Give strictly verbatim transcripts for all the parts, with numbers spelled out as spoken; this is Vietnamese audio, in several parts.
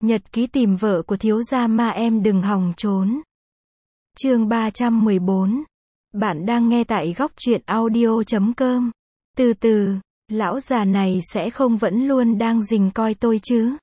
Nhật ký tìm vợ của thiếu gia ma em đừng hòng trốn. Chương ba trăm mười bốn. Bạn đang nghe tại góc truyện audio chấm com. Từ từ, lão già này sẽ không vẫn luôn đang rình coi tôi chứ?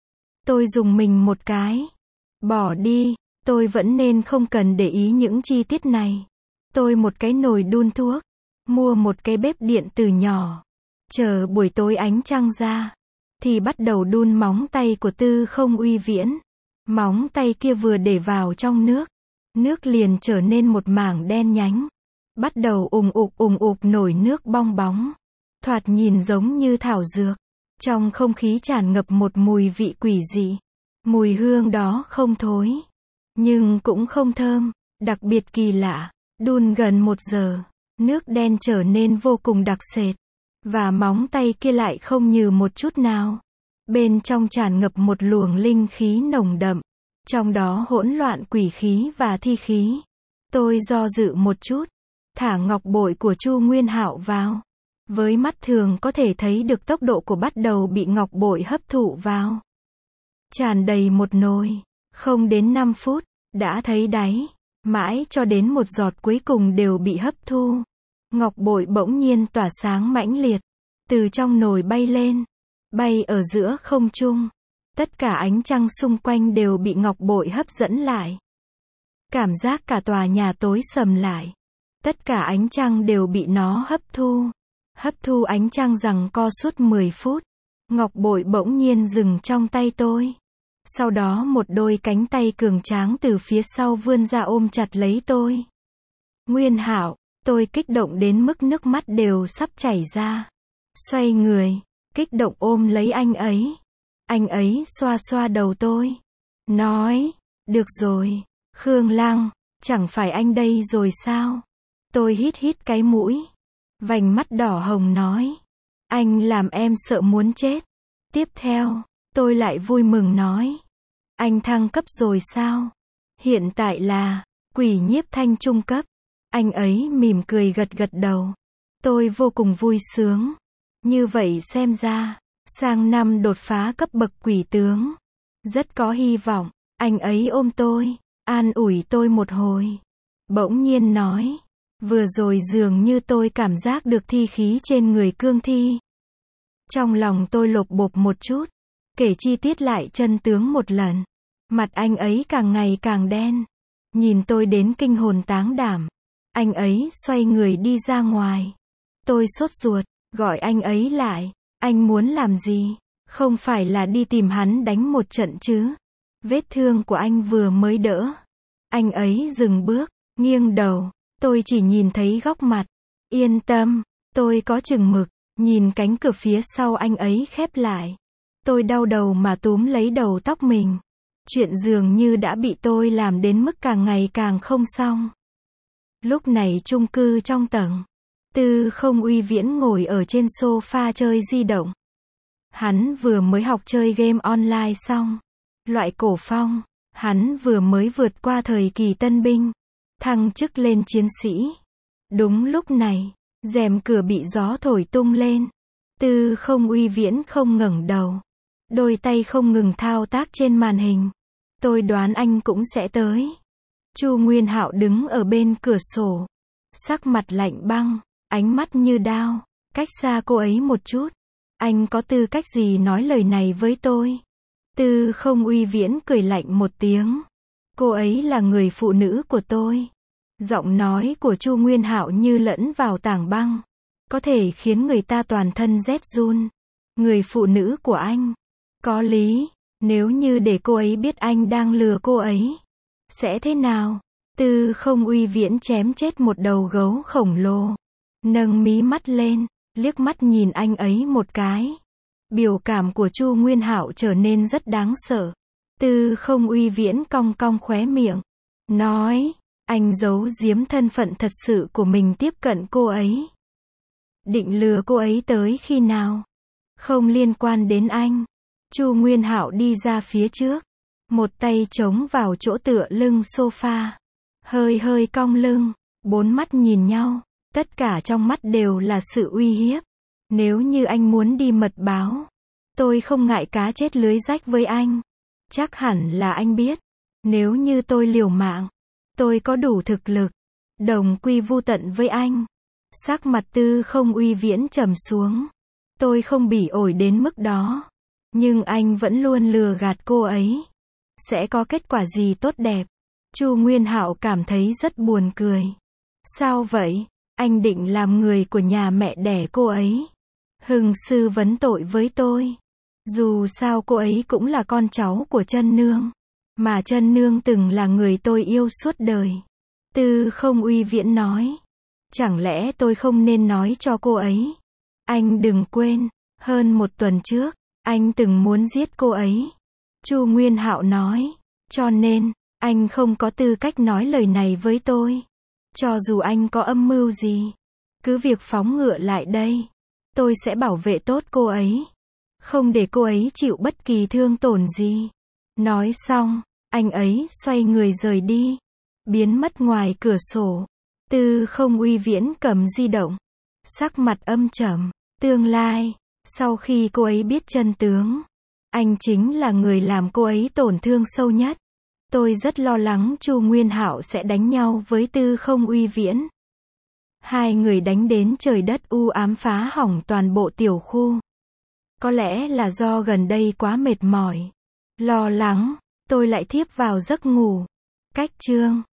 Tôi dùng mình một cái. Bỏ đi, tôi vẫn nên không cần để ý những chi tiết này. Tôi một cái nồi đun thuốc, mua một cái bếp điện từ nhỏ. Chờ buổi tối ánh trăng ra, thì bắt đầu đun móng tay của Tư Không Uy Viễn. Móng tay kia vừa để vào trong nước, nước liền trở nên một mảng đen nhánh. Bắt đầu ùng ục ùng ục nổi nước bong bóng. Thoạt nhìn giống như thảo dược. Trong không khí tràn ngập một mùi vị quỷ dị. Mùi hương đó không thối, nhưng cũng không thơm, đặc biệt kỳ lạ. Đun gần một giờ, nước đen trở nên vô cùng đặc sệt. Và móng tay kia lại không nhừ một chút nào. Bên trong tràn ngập một luồng linh khí nồng đậm. Trong đó hỗn loạn quỷ khí và thi khí. Tôi do dự một chút, thả ngọc bội của Chu Nguyên Hạo vào. Với mắt thường có thể thấy được tốc độ của bắt đầu bị ngọc bội hấp thụ vào. Tràn đầy một nồi, không đến năm phút, đã thấy đáy. Mãi cho đến một giọt cuối cùng đều bị hấp thu. Ngọc bội bỗng nhiên tỏa sáng mãnh liệt, từ trong nồi bay lên, bay ở giữa không trung. Tất cả ánh trăng xung quanh đều bị ngọc bội hấp dẫn lại. Cảm giác cả tòa nhà tối sầm lại. Tất cả ánh trăng đều bị nó hấp thu. Hấp thu ánh trăng giằng co suốt mười phút. Ngọc bội bỗng nhiên dừng trong tay tôi. Sau đó một đôi cánh tay cường tráng từ phía sau vươn ra ôm chặt lấy tôi. Nguyên Hạo, tôi kích động đến mức nước mắt đều sắp chảy ra. Xoay người, kích động ôm lấy anh ấy. Anh ấy xoa xoa đầu tôi. Nói, được rồi, Khương Lăng, chẳng phải anh đây rồi sao? Tôi hít hít cái mũi. Vành mắt đỏ hồng nói. Anh làm em sợ muốn chết. Tiếp theo, tôi lại vui mừng nói. Anh thăng cấp rồi sao? Hiện tại là quỷ nhiếp thanh trung cấp. Anh ấy mỉm cười gật gật đầu. Tôi vô cùng vui sướng. Như vậy xem ra, sang năm đột phá cấp bậc quỷ tướng. Rất có hy vọng. Anh ấy ôm tôi, an ủi tôi một hồi. Bỗng nhiên nói. Vừa rồi dường như tôi cảm giác được thi khí trên người cương thi. Trong lòng tôi lột bột một chút. Kể chi tiết lại chân tướng một lần. Mặt anh ấy càng ngày càng đen. Nhìn tôi đến kinh hồn táng đảm. Anh ấy xoay người đi ra ngoài. Tôi sốt ruột, gọi anh ấy lại. Anh muốn làm gì? Không phải là đi tìm hắn đánh một trận chứ? Vết thương của anh vừa mới đỡ. Anh ấy dừng bước, nghiêng đầu. Tôi chỉ nhìn thấy góc mặt. Yên tâm, tôi có chừng mực. Nhìn cánh cửa phía sau anh ấy khép lại. Tôi đau đầu mà túm lấy đầu tóc mình. Chuyện dường như đã bị tôi làm đến mức càng ngày càng không xong. Lúc này chung cư trong tầng. Tư Không Uy Viễn ngồi ở trên sofa chơi di động. Hắn vừa mới học chơi game online xong. Loại cổ phong. Hắn vừa mới vượt qua thời kỳ tân binh. Thăng chức lên chiến sĩ. Đúng lúc này, rèm cửa bị gió thổi tung lên. Tư Không Uy Viễn không ngẩng đầu. Đôi tay không ngừng thao tác trên màn hình. Tôi đoán anh cũng sẽ tới. Chu Nguyên Hạo đứng ở bên cửa sổ. Sắc mặt lạnh băng, ánh mắt như đao. Cách xa cô ấy một chút. Anh có tư cách gì nói lời này với tôi? Tư Không Uy Viễn cười lạnh một tiếng. Cô ấy là người phụ nữ của tôi. Giọng nói của Chu Nguyên Hạo như lẫn vào tảng băng. Có thể khiến người ta toàn thân rét run. Người phụ nữ của anh. Có lý. Nếu như để cô ấy biết anh đang lừa cô ấy, sẽ thế nào? Tư Không Uy Viễn chém chết một đầu gấu khổng lồ. Nâng mí mắt lên, liếc mắt nhìn anh ấy một cái. Biểu cảm của Chu Nguyên Hạo trở nên rất đáng sợ. Tư Không Uy Viễn cong cong khóe miệng. Nói, anh giấu giếm thân phận thật sự của mình tiếp cận cô ấy. Định lừa cô ấy tới khi nào? Không liên quan đến anh. Chu Nguyên Hạo đi ra phía trước. Một tay chống vào chỗ tựa lưng sofa. Hơi hơi cong lưng. Bốn mắt nhìn nhau. Tất cả trong mắt đều là sự uy hiếp. Nếu như anh muốn đi mật báo, tôi không ngại cá chết lưới rách với anh. Chắc hẳn là anh biết, nếu như tôi liều mạng, tôi có đủ thực lực, đồng quy vu tận với anh. Sắc mặt Tư Không Uy Viễn trầm xuống. Tôi không bỉ ổi đến mức đó. Nhưng anh vẫn luôn lừa gạt cô ấy. Sẽ có kết quả gì tốt đẹp? Chu Nguyên Hạo cảm thấy rất buồn cười. Sao vậy? Anh định làm người của nhà mẹ đẻ cô ấy. Hưng sư vấn tội với tôi. Dù sao cô ấy cũng là con cháu của Chân Nương. Mà Chân Nương từng là người tôi yêu suốt đời. Tư Không Uy Viễn nói. Chẳng lẽ tôi không nên nói cho cô ấy? Anh đừng quên, hơn một tuần trước, anh từng muốn giết cô ấy. Chu Nguyên Hạo nói. Cho nên, anh không có tư cách nói lời này với tôi. Cho dù anh có âm mưu gì, cứ việc phóng ngựa lại đây. Tôi sẽ bảo vệ tốt cô ấy. Không để cô ấy chịu bất kỳ thương tổn gì. Nói xong, anh ấy xoay người rời đi. Biến mất ngoài cửa sổ. Tư Không Uy Viễn cầm di động. Sắc mặt âm trầm. Tương lai, sau khi cô ấy biết chân tướng, anh chính là người làm cô ấy tổn thương sâu nhất. Tôi rất lo lắng Chu Nguyên Hạo sẽ đánh nhau với Tư Không Uy Viễn. Hai người đánh đến trời đất u ám, phá hỏng toàn bộ tiểu khu. Có lẽ là do gần đây quá mệt mỏi, lo lắng, tôi lại thiếp vào giấc ngủ. Cách chương